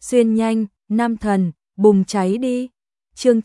xuyên nhanh, nam thần, bùng cháy đi. Chương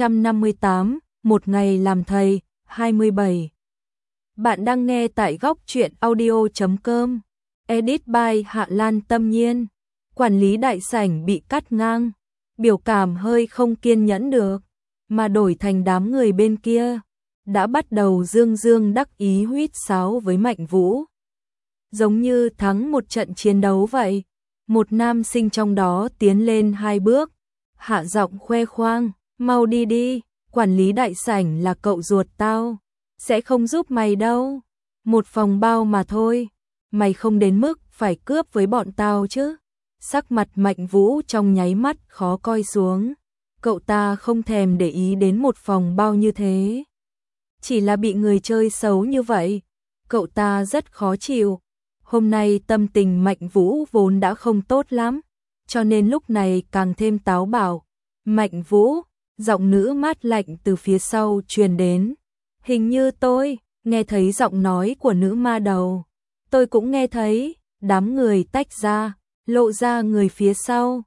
958, một ngày làm thầy, 27. Bạn đang nghe tại góc truyện audio.com. Edit by Hạ Lan Tâm Nhiên. Quản lý đại sảnh bị cắt ngang, biểu cảm hơi không kiên nhẫn được, mà đổi thành đám người bên kia đã bắt đầu dương dương đắc ý huýt sáo với Mạnh Vũ. Giống như thắng một trận chiến đấu vậy. Một nam sinh trong đó tiến lên 2 bước, hạ giọng khoe khoang, mau đi đi, quản lý đại sảnh là cậu ruột tao, sẽ không giúp mày đâu, một phòng bao mà thôi, mày không đến mức phải cướp với bọn tao chứ. Sắc mặt Mạnh Vũ trong nháy mắt khó coi xuống, cậu ta không thèm để ý đến một phòng bao như thế, chỉ là bị người chơi xấu như vậy, cậu ta rất khó chịu. Hôm nay tâm tình Mạnh Vũ vốn đã không tốt lắm, cho nên lúc này càng thêm táo bạo. Mạnh Vũ, giọng nữ mát lạnh từ phía sau truyền đến. Hình như tôi nghe thấy giọng nói của nữ ma đầu. Tôi cũng nghe thấy, đám người tách ra, lộ ra người phía sau.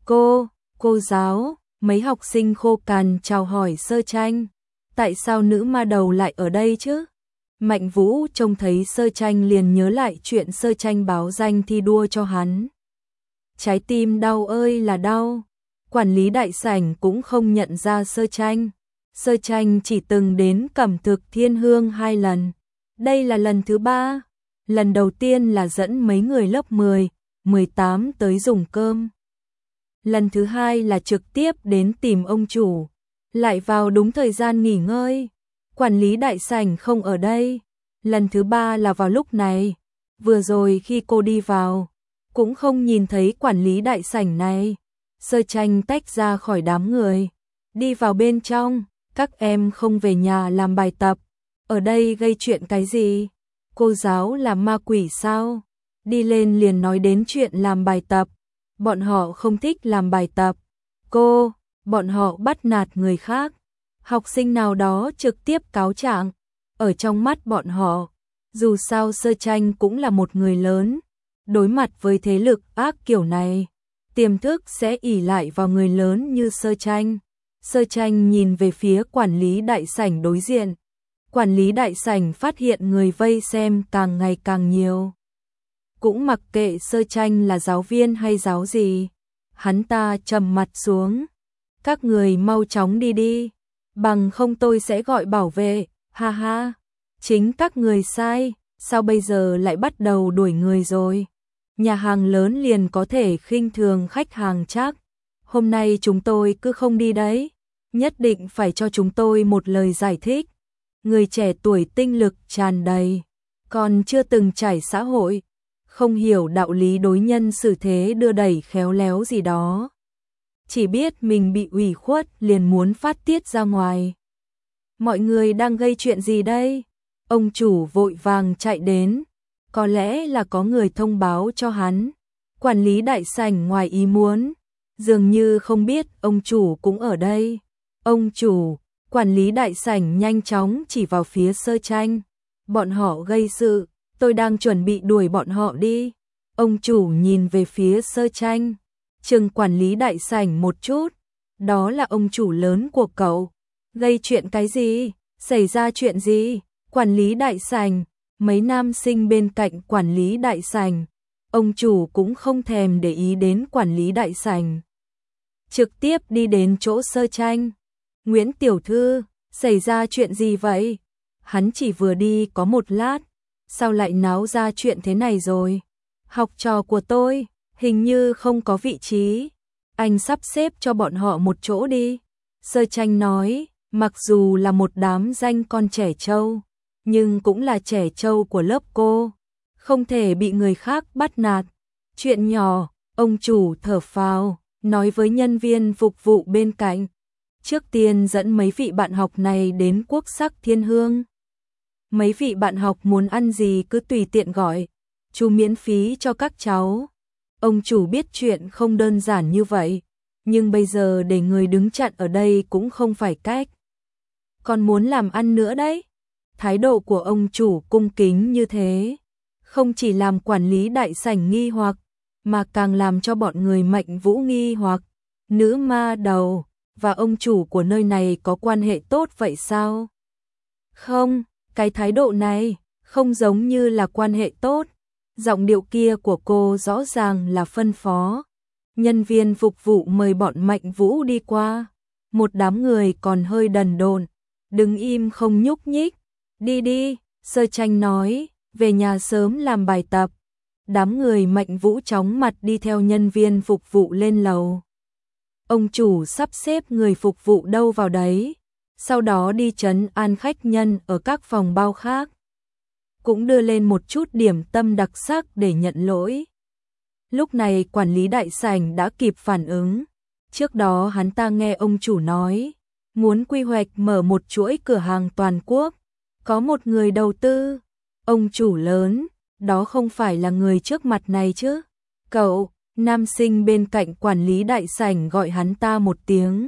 Cô giáo, mấy học sinh khô cằn chào hỏi Sơ Tranh. Tại sao nữ ma đầu lại ở đây chứ? Mạnh Vũ trông thấy Sơ Tranh liền nhớ lại chuyện Sơ Tranh báo danh thi đua cho hắn. Trái tim đau ơi là đau. Quản lý đại sảnh cũng không nhận ra Sơ Tranh. Sơ Tranh chỉ từng đến Cẩm Thực Thiên Hương 2 lần. Đây là lần thứ 3. Lần đầu tiên là dẫn mấy người lớp 10, 18 tới dùng cơm. Lần thứ 2 là trực tiếp đến tìm ông chủ. Lại vào đúng thời gian nghỉ ngơi. Quản lý đại sảnh không ở đây. Lần thứ 3 là vào lúc này. Vừa rồi khi cô đi vào, cũng không nhìn thấy quản lý đại sảnh này. Sơ Tranh tách ra khỏi đám người, đi vào bên trong. Các em không về nhà làm bài tập, ở đây gây chuyện cái gì? Cô giáo là ma quỷ sao? Đi lên liền nói đến chuyện làm bài tập. Bọn họ không thích làm bài tập. Bọn họ bắt nạt người khác. Học sinh nào đó trực tiếp cáo trạng. Ở trong mắt bọn họ, dù sao Sơ Tranh cũng là một người lớn, đối mặt với thế lực ác kiểu này, tiềm thức sẽ ỷ lại vào người lớn như Sơ Tranh. Sơ Tranh nhìn về phía quản lý đại sảnh đối diện. Quản lý đại sảnh phát hiện người vây xem càng ngày càng nhiều. Cũng mặc kệ Sơ Tranh là giáo viên hay giáo gì, hắn ta trầm mặt xuống. Các người mau chóng đi đi, bằng không tôi sẽ gọi bảo vệ, ha ha. Chính các người sai, sao bây giờ lại bắt đầu đuổi người rồi? Nhà hàng lớn liền có thể khinh thường khách hàng chắc. Hôm nay chúng tôi cứ không đi đấy, nhất định phải cho chúng tôi một lời giải thích. Người trẻ tuổi tinh lực tràn đầy, còn chưa từng trải xã hội, không hiểu đạo lý đối nhân xử thế đưa đẩy khéo léo gì đó. Chỉ biết mình bị ủy khuất liền muốn phát tiết ra ngoài. Mọi người đang gây chuyện gì đây? Ông chủ vội vàng chạy đến, có lẽ là có người thông báo cho hắn. Quản lý đại sảnh ngoài ý muốn, dường như không biết ông chủ cũng ở đây. Ông chủ, quản lý đại sảnh nhanh chóng chỉ vào phía Sơ Tranh. Bọn họ gây sự, tôi đang chuẩn bị đuổi bọn họ đi. Ông chủ nhìn về phía Sơ Tranh, chừng quản lý đại sảnh một chút. Đó là ông chủ lớn của cậu. Gây chuyện cái gì? Xảy ra chuyện gì? Quản lý đại sảnh, mấy nam sinh bên cạnh quản lý đại sảnh. Ông chủ cũng không thèm để ý đến quản lý đại sảnh, trực tiếp đi đến chỗ Sơ Tranh. Nguyễn tiểu thư, xảy ra chuyện gì vậy? Hắn chỉ vừa đi có một lát, sao lại náo ra chuyện thế này rồi? Học trò của tôi, hình như không có vị trí. Anh sắp xếp cho bọn họ một chỗ đi. Sơ Tranh nói, mặc dù là một đám danh con trẻ trâu, nhưng cũng là trẻ trâu của lớp cô, không thể bị người khác bắt nạt. Chuyện nhỏ, ông chủ thở phào, nói với nhân viên phục vụ bên cạnh. Trước tiên dẫn mấy vị bạn học này đến Quốc Sắc Thiên Hương. Mấy vị bạn học muốn ăn gì cứ tùy tiện gọi, chú miễn phí cho các cháu. Ông chủ biết chuyện không đơn giản như vậy, nhưng bây giờ để người đứng chặn ở đây cũng không phải cách. Còn muốn làm ăn nữa đấy. Thái độ của ông chủ cung kính như thế, không chỉ làm quản lý đại sảnh nghi hoặc, mà càng làm cho bọn người Mạnh Vũ nghi hoặc, nữ ma đầu và ông chủ của nơi này có quan hệ tốt vậy sao? Không, cái thái độ này không giống như là quan hệ tốt. Giọng điệu kia của cô rõ ràng là phân phó. Nhân viên phục vụ mời bọn Mạnh Vũ đi qua. Một đám người còn hơi đần độn, đứng im không nhúc nhích. Đi đi, Sơ Tranh nói, về nhà sớm làm bài tập. Đám người Mạnh Vũ chóng mặt đi theo nhân viên phục vụ lên lầu. Ông chủ sắp xếp người phục vụ đâu vào đấy, sau đó đi trấn an khách nhân ở các phòng bao khác. Cũng đưa lên một chút điểm tâm đặc sắc để nhận lỗi. Lúc này quản lý đại sảnh đã kịp phản ứng. Trước đó hắn ta nghe ông chủ nói, muốn quy hoạch mở một chuỗi cửa hàng toàn quốc. Có một người đầu tư, ông chủ lớn, đó không phải là người trước mặt này chứ. Cậu, nam sinh bên cạnh quản lý đại sảnh gọi hắn ta một tiếng.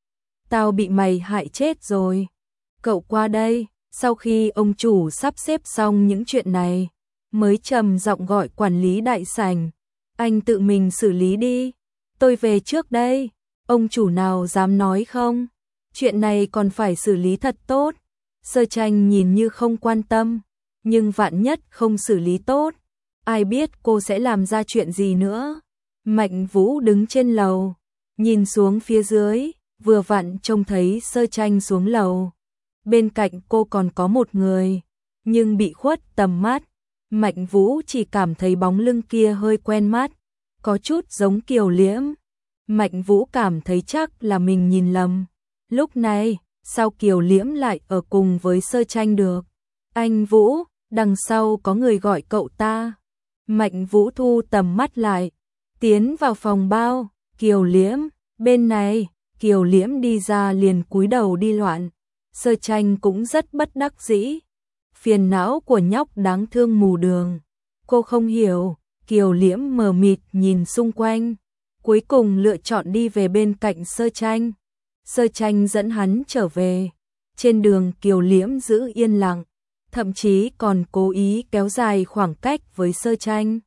Tao bị mày hại chết rồi. Cậu qua đây. Sau khi ông chủ sắp xếp xong những chuyện này, mới trầm giọng gọi quản lý đại sảnh. Anh tự mình xử lý đi. Tôi về trước đây. Ông chủ nào dám nói không? Chuyện này còn phải xử lý thật tốt. Sơ Tranh nhìn như không quan tâm, nhưng vạn nhất không xử lý tốt, ai biết cô sẽ làm ra chuyện gì nữa. Mạnh Vũ đứng trên lầu, nhìn xuống phía dưới, vừa vặn trông thấy Sơ Tranh xuống lầu. Bên cạnh cô còn có một người, nhưng bị khuất tầm mắt. Mạnh Vũ chỉ cảm thấy bóng lưng kia hơi quen mắt, có chút giống Kiều Liễm. Mạnh Vũ cảm thấy chắc là mình nhìn lầm. Lúc này, sao Kiều Liễm lại ở cùng với Sơ Tranh được? Anh Vũ, đằng sau có người gọi cậu ta. Mạnh Vũ thu tầm mắt lại, tiến vào phòng bao. Kiều Liễm, bên này. Kiều Liễm đi ra liền cúi đầu đi loạn. Sơ Tranh cũng rất bất đắc dĩ. Phiền não của nhóc đáng thương mù đường. Cô không hiểu. Kiều Liễm mờ mịt nhìn xung quanh, cuối cùng lựa chọn đi về bên cạnh Sơ Tranh. Sơ Tranh dẫn hắn trở về. Trên đường Kiều Liễm giữ yên lặng, thậm chí còn cố ý kéo dài khoảng cách với Sơ Tranh.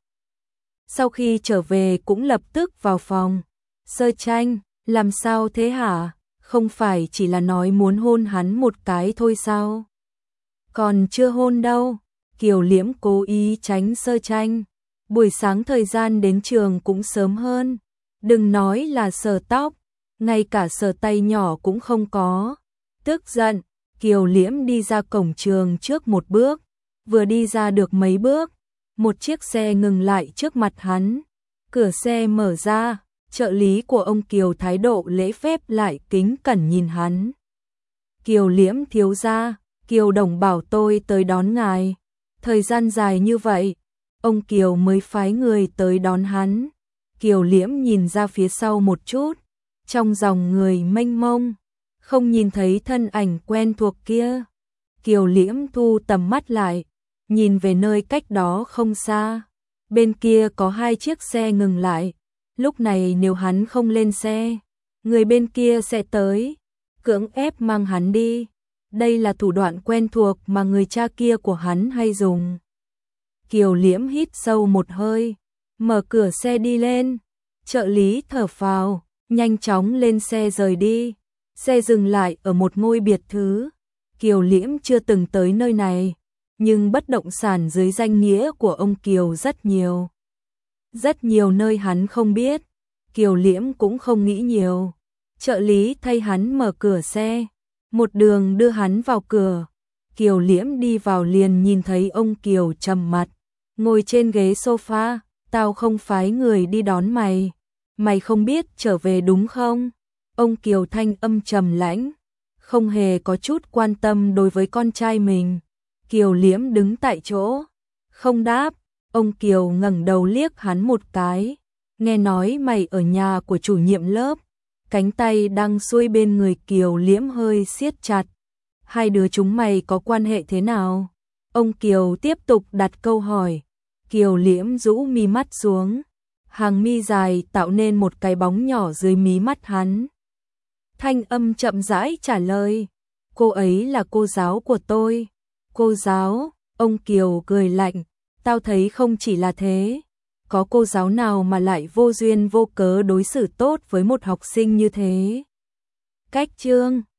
Sau khi trở về cũng lập tức vào phòng. Sơ Tranh, làm sao thế hả? Không phải chỉ là nói muốn hôn hắn một cái thôi sao? Còn chưa hôn đâu. Kiều Liễm cố ý tránh Sơ Tranh. Buổi sáng thời gian đến trường cũng sớm hơn. Đừng nói là sờ tóc, ngay cả sờ tay nhỏ cũng không có. Tức giận, Kiều Liễm đi ra cổng trường trước một bước. Vừa đi ra được mấy bước, một chiếc xe ngừng lại trước mặt hắn. Cửa xe mở ra, trợ lý của ông Kiều thái độ lễ phép lại kính cẩn nhìn hắn. Kiều Liễm thiếu gia, Kiều Đồng bảo tôi tới đón ngài. Thời gian dài như vậy, ông Kiều mới phái người tới đón hắn. Kiều Liễm nhìn ra phía sau một chút, trong dòng người mênh mông, không nhìn thấy thân ảnh quen thuộc kia. Kiều Liễm thu tầm mắt lại, nhìn về nơi cách đó không xa. Bên kia có hai chiếc xe ngừng lại. Lúc này nếu hắn không lên xe, người bên kia sẽ tới, cưỡng ép mang hắn đi. Đây là thủ đoạn quen thuộc mà người cha kia của hắn hay dùng. Kiều Liễm hít sâu một hơi, mở cửa xe đi lên. Trợ lý thở phào, nhanh chóng lên xe rời đi. Xe dừng lại ở một ngôi biệt thự. Kiều Liễm chưa từng tới nơi này, nhưng bất động sản dưới danh nghĩa của ông Kiều rất nhiều. Rất nhiều nơi hắn không biết. Kiều Liễm cũng không nghĩ nhiều. Trợ lý thay hắn mở cửa xe, một đường đưa hắn vào cửa. Kiều Liễm đi vào liền nhìn thấy ông Kiều trầm mặt, ngồi trên ghế sofa. Tao không phái người đi đón mày. Mày không biết trở về đúng không? Ông Kiều thanh âm trầm lãnh, không hề có chút quan tâm đối với con trai mình. Kiều Liễm đứng tại chỗ, không đáp. Ông Kiều ngẩng đầu liếc hắn một cái. Nghe nói mày ở nhà của chủ nhiệm lớp. Cánh tay đang xuôi bên người Kiều Liễm hơi siết chặt. Hai đứa chúng mày có quan hệ thế nào? Ông Kiều tiếp tục đặt câu hỏi. Kiều Liễm rũ mí mắt xuống, hàng mi dài tạo nên một cái bóng nhỏ dưới mí mắt hắn. Thanh âm chậm rãi trả lời, cô ấy là cô giáo của tôi. Cô giáo? Ông Kiều cười lạnh, tao thấy không chỉ là thế. có cô giáo nào mà lại vô duyên vô cớ đối xử tốt với một học sinh như thế. Cách chương